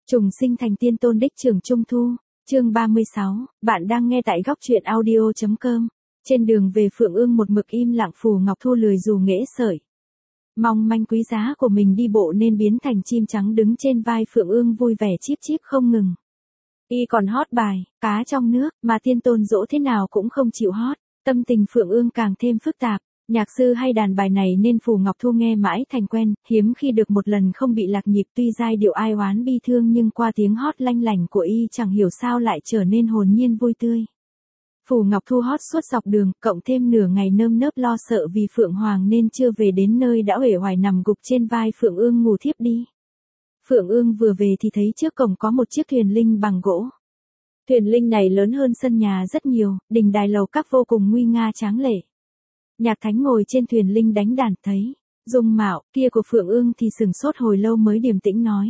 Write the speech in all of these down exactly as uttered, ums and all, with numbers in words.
Trùng sinh thành tiên tôn đích trưởng Trung Thu, chương ba mươi sáu, bạn đang nghe tại góc truyện audio chấm com. Trên đường về Phượng Ương một mực im lặng, Phù Ngọc Thu lười dù nghễ sởi. Mong manh quý giá của mình đi bộ nên biến thành chim trắng đứng trên vai Phượng Ương vui vẻ chíp chíp không ngừng. Y còn hót bài, cá trong nước, mà tiên tôn dỗ thế nào cũng không chịu hót, tâm tình Phượng Ương càng thêm phức tạp. Nhạc sư hay đàn bài này nên Phù Ngọc Thu nghe mãi thành quen, hiếm khi được một lần không bị lạc nhịp, tuy giai điệu ai oán bi thương nhưng qua tiếng hót lanh lảnh của y chẳng hiểu sao lại trở nên hồn nhiên vui tươi. Phù Ngọc Thu hót suốt dọc đường, cộng thêm nửa ngày nơm nớp lo sợ vì Phượng Hoàng nên chưa về đến nơi đã uể oải nằm gục trên vai Phượng Ương ngủ thiếp đi. Phượng Ương vừa về thì thấy trước cổng có một chiếc thuyền linh bằng gỗ. Thuyền linh này lớn hơn sân nhà rất nhiều, đình đài lầu các vô cùng nguy nga tráng lệ. Nhạc Thánh ngồi trên thuyền linh đánh đàn, thấy dung mạo kia của Phượng Ương thì sừng sốt hồi lâu mới điềm tĩnh nói: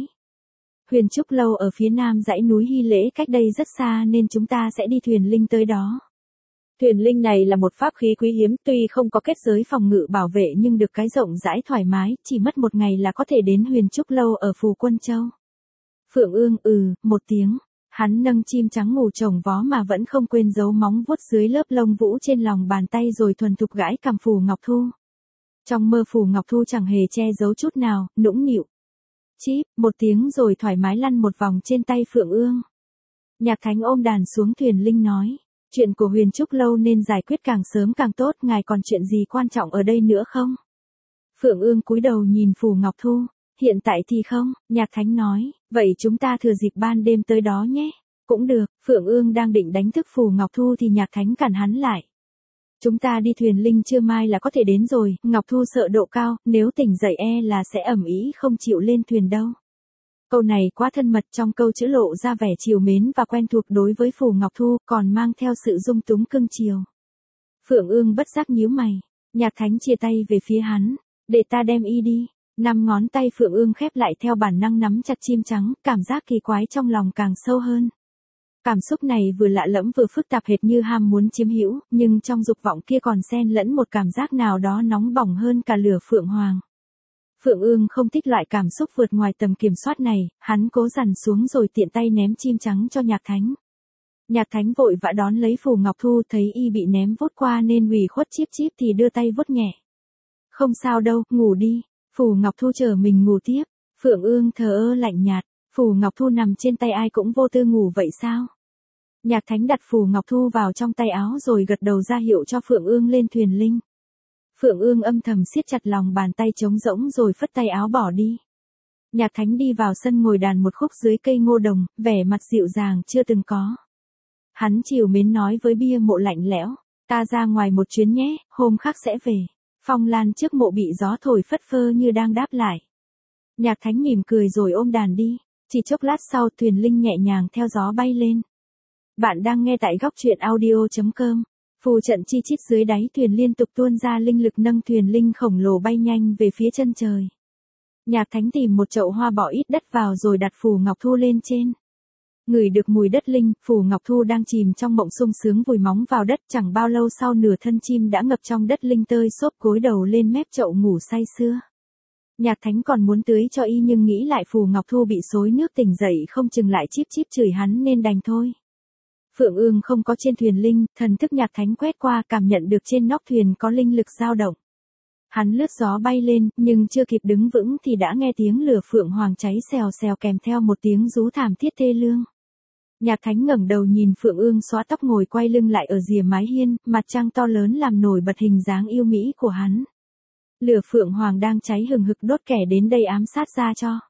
Huyền Trúc Lâu ở phía nam dãy núi Hy Lễ, cách đây rất xa nên chúng ta sẽ đi thuyền linh tới đó. Thuyền linh này là một pháp khí quý hiếm, tuy không có kết giới phòng ngự bảo vệ nhưng được cái rộng rãi thoải mái, chỉ mất một ngày là có thể đến Huyền Trúc Lâu ở Phù Quân Châu. Phượng Ương ừ một tiếng. Hắn nâng chim trắng ngủ chồng vó mà vẫn không quên giấu móng vuốt dưới lớp lông vũ trên lòng bàn tay rồi thuần thục gãi cằm Phù Ngọc Thu. Trong mơ Phù Ngọc Thu chẳng hề che giấu chút nào, nũng nịu. Chíp, một tiếng rồi thoải mái lăn một vòng trên tay Phượng Ương. Nhạc Thánh ôm đàn xuống thuyền linh nói: Chuyện của Huyền Trúc Lâu nên giải quyết càng sớm càng tốt, ngài còn chuyện gì quan trọng ở đây nữa không? Phượng Ương cúi đầu nhìn Phù Ngọc Thu. Hiện tại thì không, Nhạc Thánh nói, vậy chúng ta thừa dịp ban đêm tới đó nhé. Cũng được, Phượng Ương đang định đánh thức Phù Ngọc Thu thì Nhạc Thánh cản hắn lại. Chúng ta đi thuyền linh trưa mai là có thể đến rồi, Ngọc Thu sợ độ cao, nếu tỉnh dậy e là sẽ ẩm ý không chịu lên thuyền đâu. Câu này quá thân mật, trong câu chữ lộ ra vẻ trìu mến và quen thuộc đối với Phù Ngọc Thu, còn mang theo sự dung túng cưng chiều. Phượng Ương bất giác nhíu mày, Nhạc Thánh chia tay về phía hắn, để ta đem y đi. Năm ngón tay Phượng Ương khép lại theo bản năng nắm chặt chim trắng, cảm giác kỳ quái trong lòng càng sâu hơn. Cảm xúc này vừa lạ lẫm vừa phức tạp hệt như ham muốn chiếm hữu, nhưng trong dục vọng kia còn xen lẫn một cảm giác nào đó nóng bỏng hơn cả lửa Phượng Hoàng. Phượng Ương không thích loại cảm xúc vượt ngoài tầm kiểm soát này, hắn cố dằn xuống rồi tiện tay ném chim trắng cho Nhạc Thánh. Nhạc Thánh vội vã đón lấy Phù Ngọc Thu, thấy y bị ném vút qua nên ủy khuất chíp chíp thì đưa tay vuốt nhẹ. Không sao đâu, ngủ đi. Phù Ngọc Thu chờ mình ngủ tiếp. Phượng Ương thờ ơ lạnh nhạt, Phù Ngọc Thu nằm trên tay ai cũng vô tư ngủ vậy sao? Nhạc Thánh đặt Phù Ngọc Thu vào trong tay áo rồi gật đầu ra hiệu cho Phượng Ương lên thuyền linh. Phượng Ương âm thầm siết chặt lòng bàn tay trống rỗng rồi phất tay áo bỏ đi. Nhạc Thánh đi vào sân ngồi đàn một khúc dưới cây ngô đồng, vẻ mặt dịu dàng chưa từng có. Hắn trìu mến nói với bia mộ lạnh lẽo, ta ra ngoài một chuyến nhé, hôm khác sẽ về. Phong lan trước mộ bị gió thổi phất phơ như đang đáp lại. Nhạc Thánh mỉm cười rồi ôm đàn đi, chỉ chốc lát sau thuyền linh nhẹ nhàng theo gió bay lên. Bạn đang nghe tại góc truyện audio chấm com. Phù trận chi chít dưới đáy thuyền liên tục tuôn ra linh lực nâng thuyền linh khổng lồ bay nhanh về phía chân trời. Nhạc Thánh tìm một chậu hoa bỏ ít đất vào rồi đặt Phù Ngọc Thu lên trên. Ngửi được mùi đất linh, Phù Ngọc Thu đang chìm trong mộng sung sướng vùi móng vào đất, chẳng bao lâu sau nửa thân chim đã ngập trong đất linh tơi xốp gối đầu lên mép chậu ngủ say sưa. Nhạc Thánh còn muốn tưới cho y nhưng nghĩ lại Phù Ngọc Thu bị xối nước tỉnh dậy không chừng lại chíp chíp chửi hắn nên đành thôi. Phượng Ương không có trên thuyền linh, thần thức Nhạc Thánh quét qua cảm nhận được trên nóc thuyền có linh lực dao động. Hắn lướt gió bay lên, nhưng chưa kịp đứng vững thì đã nghe tiếng lửa Phượng Hoàng cháy xèo xèo kèm theo một tiếng rú thảm thiết thê lương. Nhạc Thánh ngẩng đầu nhìn Phượng Ương xõa tóc ngồi quay lưng lại ở rìa mái hiên, mặt trăng to lớn làm nổi bật hình dáng yêu mỹ của hắn. Lửa Phượng Hoàng đang cháy hừng hực đốt kẻ đến đây ám sát ra cho.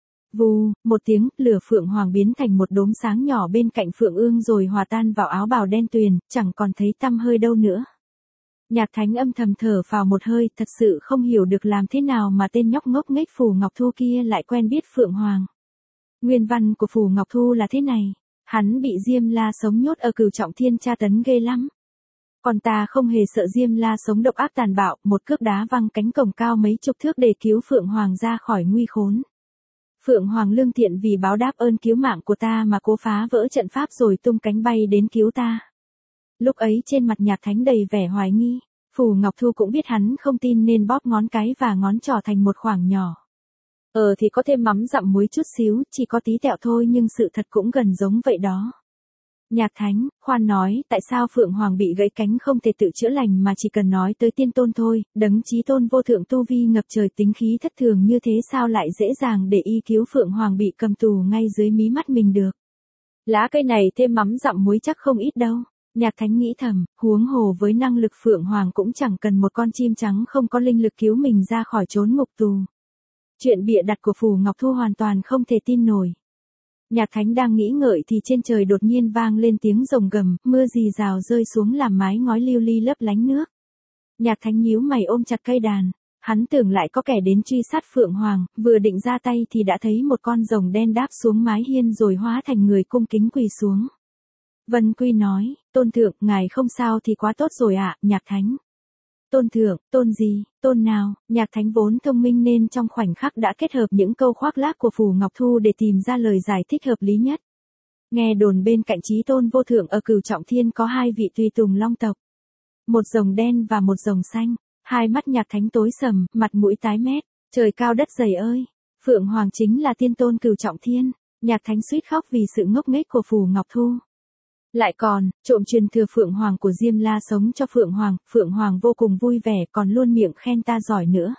Vù, một tiếng, lửa Phượng Hoàng biến thành một đốm sáng nhỏ bên cạnh Phượng Ương rồi hòa tan vào áo bào đen tuyền, chẳng còn thấy tăm hơi đâu nữa. Nhạc Thánh âm thầm thở phào một hơi, thật sự không hiểu được làm thế nào mà tên nhóc ngốc nghếch Phù Ngọc Thu kia lại quen biết Phượng Hoàng. Nguyên văn của Phù Ngọc Thu là thế này. Hắn bị Diêm La sống nhốt ở Cửu Trọng Thiên tra tấn ghê lắm. Còn ta không hề sợ Diêm La sống độc ác tàn bạo, một cước đá văng cánh cổng cao mấy chục thước để cứu Phượng Hoàng ra khỏi nguy khốn. Phượng Hoàng lương thiện vì báo đáp ơn cứu mạng của ta mà cố phá vỡ trận pháp rồi tung cánh bay đến cứu ta. Lúc ấy trên mặt Nhạc Thánh đầy vẻ hoài nghi, Phù Ngọc Thu cũng biết hắn không tin nên bóp ngón cái và ngón trỏ thành một khoảng nhỏ. Ờ thì có thêm mắm dặm muối chút xíu, chỉ có tí tẹo thôi nhưng sự thật cũng gần giống vậy đó. Nhạc Thánh, khoan nói, tại sao Phượng Hoàng bị gãy cánh không thể tự chữa lành mà chỉ cần nói tới tiên tôn thôi, đấng chí tôn vô thượng tu vi ngập trời tính khí thất thường như thế sao lại dễ dàng để y cứu Phượng Hoàng bị cầm tù ngay dưới mí mắt mình được. Lá cây này thêm mắm dặm muối chắc không ít đâu. Nhạc Thánh nghĩ thầm, huống hồ với năng lực Phượng Hoàng cũng chẳng cần một con chim trắng không có linh lực cứu mình ra khỏi chốn ngục tù. Chuyện bịa đặt của Phù Ngọc Thu hoàn toàn không thể tin nổi. Nhạc Thánh đang nghĩ ngợi thì trên trời đột nhiên vang lên tiếng rồng gầm, mưa rì rào rơi xuống làm mái ngói lưu ly lấp lánh nước. Nhạc Thánh nhíu mày ôm chặt cây đàn, hắn tưởng lại có kẻ đến truy sát Phượng Hoàng, vừa định ra tay thì đã thấy một con rồng đen đáp xuống mái hiên rồi hóa thành người cung kính quỳ xuống. Vân Quy nói, tôn thượng, ngài không sao thì quá tốt rồi ạ, Nhạc Thánh. Tôn thượng, tôn gì, tôn nào, Nhạc Thánh vốn thông minh nên trong khoảnh khắc đã kết hợp những câu khoác lác của Phù Ngọc Thu để tìm ra lời giải thích hợp lý nhất. Nghe đồn bên cạnh chí tôn vô thượng ở Cửu Trọng Thiên có hai vị tùy tùng long tộc. Một rồng đen và một rồng xanh, hai mắt Nhạc Thánh tối sầm, mặt mũi tái mét, trời cao đất dày ơi, Phượng Hoàng chính là tiên tôn Cửu Trọng Thiên, Nhạc Thánh suýt khóc vì sự ngốc nghếch của Phù Ngọc Thu. Lại còn, trộm truyền thừa Phượng Hoàng của Diêm La sống cho Phượng Hoàng, Phượng Hoàng vô cùng vui vẻ còn luôn miệng khen ta giỏi nữa.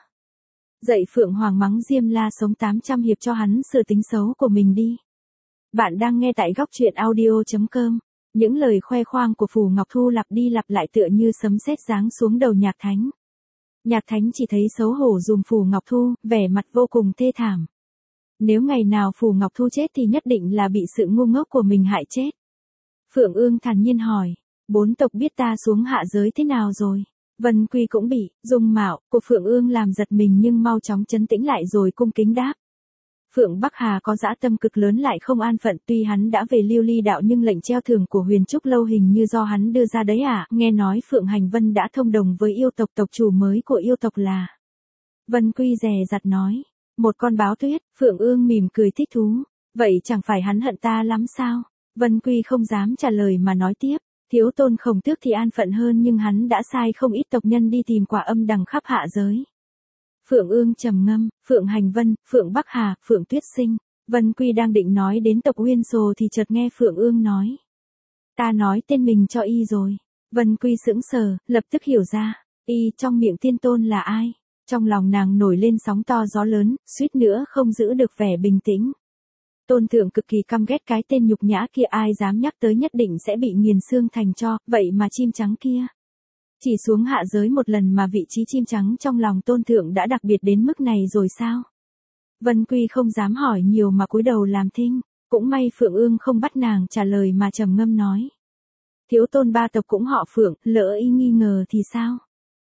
Dạy Phượng Hoàng mắng Diêm La sống tám trăm hiệp cho hắn sửa tính xấu của mình đi. Bạn đang nghe tại góc truyện audio chấm com, những lời khoe khoang của Phù Ngọc Thu lặp đi lặp lại tựa như sấm sét giáng xuống đầu Nhạc Thánh. Nhạc Thánh chỉ thấy xấu hổ dùm Phù Ngọc Thu, vẻ mặt vô cùng thê thảm. Nếu ngày nào Phù Ngọc Thu chết thì nhất định là bị sự ngu ngốc của mình hại chết. Phượng Ương thản nhiên hỏi, bốn tộc biết ta xuống hạ giới thế nào rồi? Vân Quy cũng bị, dung mạo của Phượng Ương làm giật mình nhưng mau chóng trấn tĩnh lại rồi cung kính đáp. Phượng Bắc Hà có dã tâm cực lớn lại không an phận, tuy hắn đã về Lưu Ly đạo nhưng lệnh treo thưởng của Huyền Trúc Lâu hình như do hắn đưa ra đấy à, nghe nói Phượng Hành Vân đã thông đồng với yêu tộc, tộc chủ mới của yêu tộc là. Vân Quy dè dặt nói, một con báo tuyết. Phượng Ương mỉm cười thích thú, vậy chẳng phải hắn hận ta lắm sao? Vân Quy không dám trả lời mà nói tiếp, thiếu tôn Khổng Tước thì an phận hơn nhưng hắn đã sai không ít tộc nhân đi tìm quả âm đằng khắp hạ giới. Phượng Ương trầm ngâm, Phượng Hành Vân, Phượng Bắc Hà, Phượng Tuyết Sinh. Vân Quy đang định nói đến tộc Uyên Sồ thì chợt nghe Phượng Ương nói. Ta nói tên mình cho y rồi. Vân Quy sững sờ, lập tức hiểu ra, y trong miệng tiên tôn là ai. Trong lòng nàng nổi lên sóng to gió lớn, suýt nữa không giữ được vẻ bình tĩnh. Tôn thượng cực kỳ căm ghét cái tên nhục nhã kia, ai dám nhắc tới nhất định sẽ bị nghiền xương thành tro, vậy mà chim trắng kia. Chỉ xuống hạ giới một lần mà vị trí chim trắng trong lòng tôn thượng đã đặc biệt đến mức này rồi sao? Vân Quy không dám hỏi nhiều mà cúi đầu làm thinh, cũng may Phượng Ương không bắt nàng trả lời mà trầm ngâm nói. Thiếu tôn ba tộc cũng họ Phượng, lỡ y nghi ngờ thì sao?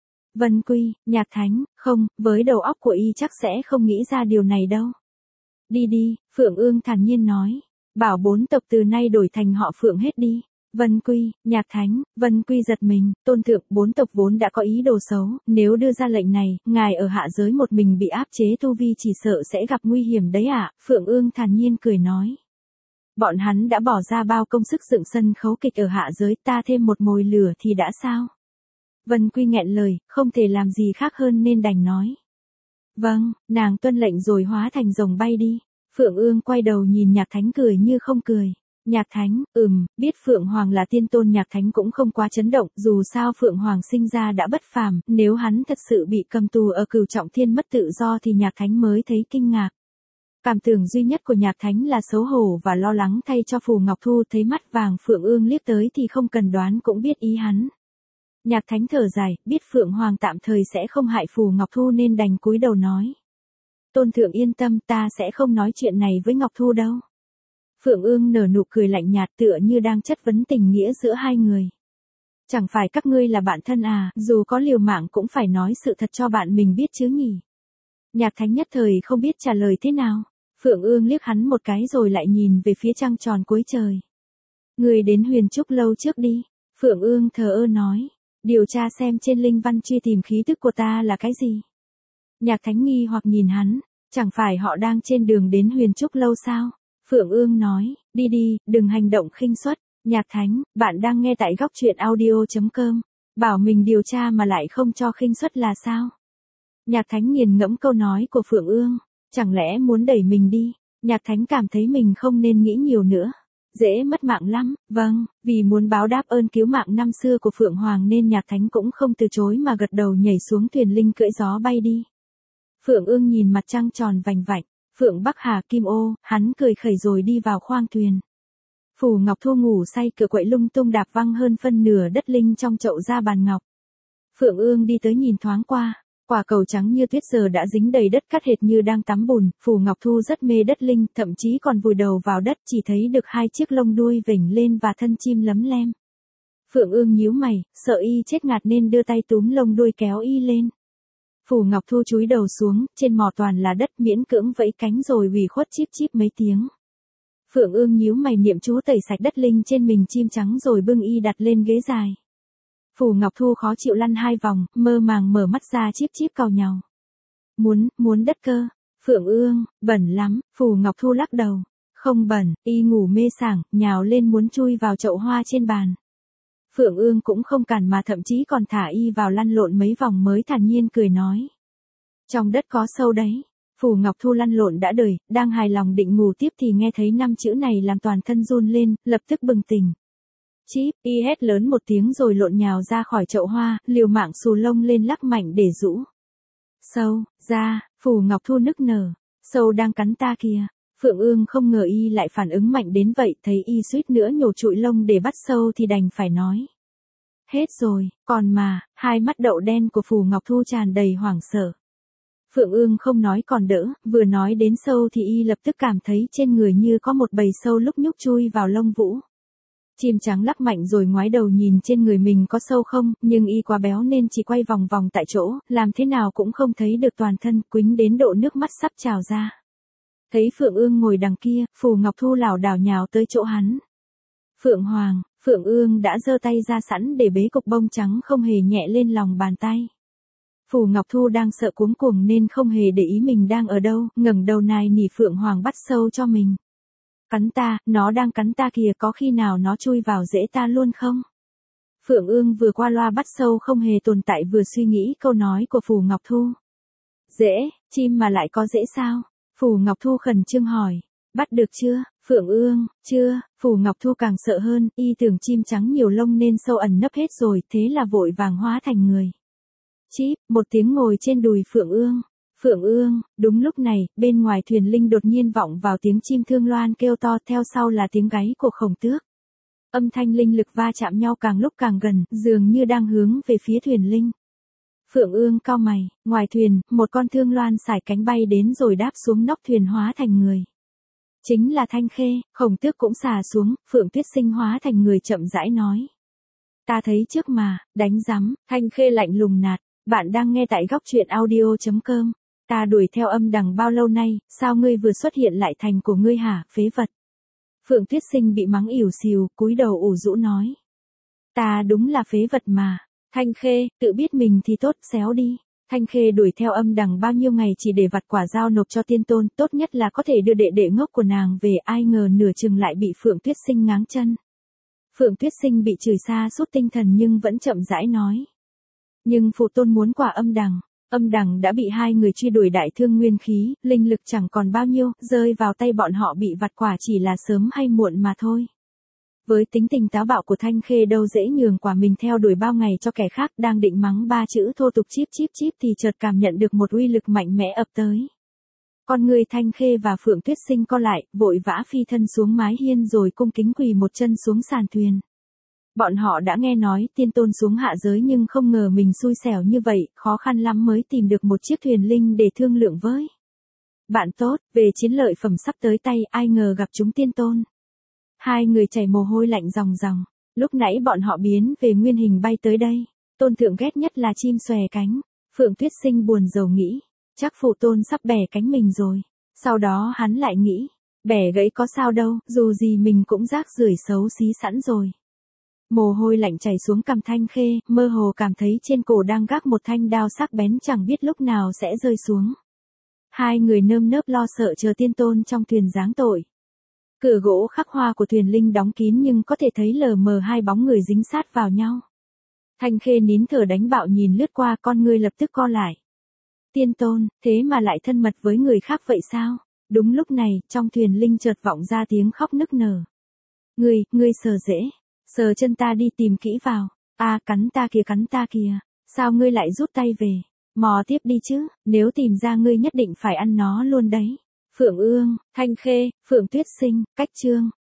Vân Quy, Nhạc Thánh, không, với đầu óc của y chắc sẽ không nghĩ ra điều này đâu. Đi đi, Phượng Ương thản nhiên nói, bảo bốn tộc từ nay đổi thành họ Phượng hết đi. Vân Quy, Nhạc Thánh, Vân Quy giật mình, tôn thượng, bốn tộc vốn đã có ý đồ xấu, nếu đưa ra lệnh này, ngài ở hạ giới một mình bị áp chế tu vi chỉ sợ sẽ gặp nguy hiểm đấy ạ, Phượng Ương thản nhiên cười nói. Bọn hắn đã bỏ ra bao công sức dựng sân khấu kịch ở hạ giới, ta thêm một mồi lửa thì đã sao? Vân Quy nghẹn lời, không thể làm gì khác hơn nên đành nói. Vâng, nàng tuân lệnh rồi hóa thành rồng bay đi. Phượng Ương quay đầu nhìn Nhạc Thánh cười như không cười. Nhạc Thánh, ừm, biết Phượng Hoàng là tiên tôn, Nhạc Thánh cũng không quá chấn động, dù sao Phượng Hoàng sinh ra đã bất phàm, nếu hắn thật sự bị cầm tù ở Cửu Trọng Thiên mất tự do thì Nhạc Thánh mới thấy kinh ngạc. Cảm tưởng duy nhất của Nhạc Thánh là xấu hổ và lo lắng thay cho Phù Ngọc Thu, thấy mắt vàng Phượng Ương liếc tới thì không cần đoán cũng biết ý hắn. Nhạc Thánh thở dài, biết Phượng Hoàng tạm thời sẽ không hại Phù Ngọc Thu nên đành cúi đầu nói. Tôn thượng yên tâm, ta sẽ không nói chuyện này với Ngọc Thu đâu. Phượng Ương nở nụ cười lạnh nhạt tựa như đang chất vấn tình nghĩa giữa hai người. Chẳng phải các ngươi là bạn thân à, dù có liều mạng cũng phải nói sự thật cho bạn mình biết chứ nhỉ. Nhạc Thánh nhất thời không biết trả lời thế nào. Phượng Ương liếc hắn một cái rồi lại nhìn về phía trăng tròn cuối trời. Người đến Huyền Trúc Lâu trước đi. Phượng Ương thờ ơ nói. Điều tra xem trên linh văn truy tìm khí tức của ta là cái gì. Nhạc Thánh nghi hoặc nhìn hắn. Chẳng phải họ đang trên đường đến Huyền Trúc Lâu sao? Phượng Ương nói, đi đi, đừng hành động khinh suất. Nhạc Thánh, bạn đang nghe tại góc truyện audio chấm com. Bảo mình điều tra mà lại không cho khinh suất là sao? Nhạc Thánh nghiền ngẫm câu nói của Phượng Ương. Chẳng lẽ muốn đẩy mình đi? Nhạc Thánh cảm thấy mình không nên nghĩ nhiều nữa. Dễ mất mạng lắm, vâng, vì muốn báo đáp ơn cứu mạng năm xưa của Phượng Hoàng nên Nhạc Thánh cũng không từ chối mà gật đầu nhảy xuống thuyền linh cưỡi gió bay đi. Phượng Ương nhìn mặt trăng tròn vành vạnh, Phượng Bắc Hà Kim Ô, hắn cười khẩy rồi đi vào khoang thuyền. Phù Ngọc Thu ngủ say cựa quậy lung tung đạp văng hơn phân nửa đất linh trong chậu ra bàn ngọc. Phượng Ương đi tới nhìn thoáng qua, quả cầu trắng như tuyết giờ đã dính đầy đất cát hệt như đang tắm bùn. Phù Ngọc Thu rất mê đất linh, thậm chí còn vùi đầu vào đất chỉ thấy được hai chiếc lông đuôi vểnh lên và thân chim lấm lem. Phượng Ương nhíu mày, sợ y chết ngạt nên đưa tay túm lông đuôi kéo y lên. Phù Ngọc Thu chúi đầu xuống, trên mỏ toàn là đất, miễn cưỡng vẫy cánh rồi ủy khuất chíp chíp mấy tiếng. Phượng Ương nhíu mày niệm chú tẩy sạch đất linh trên mình chim trắng rồi bưng y đặt lên ghế dài. Phù Ngọc Thu khó chịu lăn hai vòng, mơ màng mở mắt ra chíp chíp cào nhàu. Muốn, muốn đất cơ. Phượng Ương, bẩn lắm. Phù Ngọc Thu lắc đầu. Không bẩn, y ngủ mê sảng, nhào lên muốn chui vào chậu hoa trên bàn. Phượng Ương cũng không cản mà thậm chí còn thả y vào lăn lộn mấy vòng mới thản nhiên cười nói. Trong đất có sâu đấy. Phù Ngọc Thu lăn lộn đã đời, đang hài lòng định ngủ tiếp thì nghe thấy năm chữ này làm toàn thân run lên, lập tức bừng tỉnh. Chíp, y hét lớn một tiếng rồi lộn nhào ra khỏi chậu hoa, liều mạng xù lông lên lắc mạnh để rũ. Sâu, ra, Phù Ngọc Thu nức nở. Sâu đang cắn ta kìa. Phượng Ương không ngờ y lại phản ứng mạnh đến vậy, thấy y suýt nữa nhổ trụi lông để bắt sâu thì đành phải nói. Hết rồi, còn mà, hai mắt đậu đen của Phù Ngọc Thu tràn đầy hoảng sợ. Phượng Ương không nói còn đỡ, vừa nói đến sâu thì y lập tức cảm thấy trên người như có một bầy sâu lúc nhúc chui vào lông vũ. Chim trắng lắc mạnh rồi ngoái đầu nhìn trên người mình có sâu không, nhưng y quá béo nên chỉ quay vòng vòng tại chỗ, làm thế nào cũng không thấy được toàn thân, quýnh đến độ nước mắt sắp trào ra. Thấy Phượng Ương ngồi đằng kia, Phù Ngọc Thu lảo đảo nhào tới chỗ hắn. Phượng Hoàng, Phượng Ương đã giơ tay ra sẵn để bế cục bông trắng không hề nhẹ lên lòng bàn tay. Phù Ngọc Thu đang sợ cuống cuồng nên không hề để ý mình đang ở đâu, ngẩng đầu nài nỉ Phượng Hoàng bắt sâu cho mình. Cắn ta, nó đang cắn ta kìa, có khi nào nó chui vào rễ ta luôn không? Phượng Ương vừa qua loa bắt sâu không hề tồn tại vừa suy nghĩ câu nói của Phù Ngọc Thu. Rễ, chim mà lại có rễ sao? Phù Ngọc Thu khẩn trương hỏi. Bắt được chưa? Phượng Ương, chưa. Phù Ngọc Thu càng sợ hơn, y tưởng chim trắng nhiều lông nên sâu ẩn nấp hết rồi, thế là vội vàng hóa thành người. Chíp, một tiếng ngồi trên đùi Phượng Ương. Phượng Ương, đúng lúc này, bên ngoài thuyền linh đột nhiên vọng vào tiếng chim thương loan kêu to, theo sau là tiếng gáy của Khổng Tước. Âm thanh linh lực va chạm nhau càng lúc càng gần, dường như đang hướng về phía thuyền linh. Phượng Ương cau mày, ngoài thuyền, một con thương loan sải cánh bay đến rồi đáp xuống nóc thuyền hóa thành người. Chính là Thanh Khê. Khổng Tước cũng xà xuống, Phượng Tuyết Sinh hóa thành người chậm rãi nói. Ta thấy trước mà, đánh rắm. Thanh Khê lạnh lùng nạt. Bạn đang nghe tại góc truyện audio chấm com. Ta đuổi theo âm đằng bao lâu nay, sao ngươi vừa xuất hiện lại thành của ngươi hả, phế vật? Phượng Tuyết Sinh bị mắng ỉu xìu, cúi đầu ủ rũ nói. Ta đúng là phế vật mà. Thanh Khê, tự biết mình thì tốt, xéo đi. Thanh Khê đuổi theo âm đằng bao nhiêu ngày chỉ để vặt quả dao nộp cho tiên tôn, tốt nhất là có thể đưa đệ đệ ngốc của nàng về, ai ngờ nửa chừng lại bị Phượng Tuyết Sinh ngáng chân. Phượng Tuyết Sinh bị chửi xa sút tinh thần nhưng vẫn chậm rãi nói. Nhưng phụ tôn muốn quả âm đằng. Âm đằng đã bị hai người truy đuổi đại thương nguyên khí, linh lực chẳng còn bao nhiêu, rơi vào tay bọn họ bị vặt quả chỉ là sớm hay muộn mà thôi. Với tính tình táo bạo của Thanh Khê đâu dễ nhường quả mình theo đuổi bao ngày cho kẻ khác, đang định mắng ba chữ thô tục chíp chíp chíp thì chợt cảm nhận được một uy lực mạnh mẽ ập tới. Con người Thanh Khê và Phượng Tuyết Sinh co lại, vội vã phi thân xuống mái hiên rồi cung kính quỳ một chân xuống sàn thuyền. Bọn họ đã nghe nói tiên tôn xuống hạ giới nhưng không ngờ mình xui xẻo như vậy, khó khăn lắm mới tìm được một chiếc thuyền linh để thương lượng với. Bạn tốt, về chiến lợi phẩm sắp tới tay, ai ngờ gặp chúng tiên tôn. Hai người chảy mồ hôi lạnh ròng ròng, lúc nãy bọn họ biến về nguyên hình bay tới đây. Tôn thượng ghét nhất là chim xòe cánh. Phượng Tuyết Sinh buồn rầu nghĩ, chắc phụ tôn sắp bẻ cánh mình rồi. Sau đó hắn lại nghĩ, bẻ gãy có sao đâu, dù gì mình cũng rác rưởi xấu xí sẵn rồi. Mồ hôi lạnh chảy xuống cằm Thanh Khê, mơ hồ cảm thấy trên cổ đang gác một thanh đao sắc bén chẳng biết lúc nào sẽ rơi xuống. Hai người nơm nớp lo sợ chờ tiên tôn trong thuyền giáng tội. Cửa gỗ khắc hoa của thuyền linh đóng kín nhưng có thể thấy lờ mờ hai bóng người dính sát vào nhau. Thanh Khê nín thở đánh bạo nhìn lướt qua, con người lập tức co lại. Tiên tôn, thế mà lại thân mật với người khác vậy sao? Đúng lúc này, trong thuyền linh chợt vọng ra tiếng khóc nức nở. Ngươi, ngươi sờ dễ. Sờ chân ta đi tìm kỹ vào. A cắn ta kìa cắn ta kìa. Sao ngươi lại rút tay về? Mò tiếp đi chứ, nếu tìm ra ngươi nhất định phải ăn nó luôn đấy. Phượng Ương, Thanh Khê, Phượng Tuyết Sinh, Cách Chương.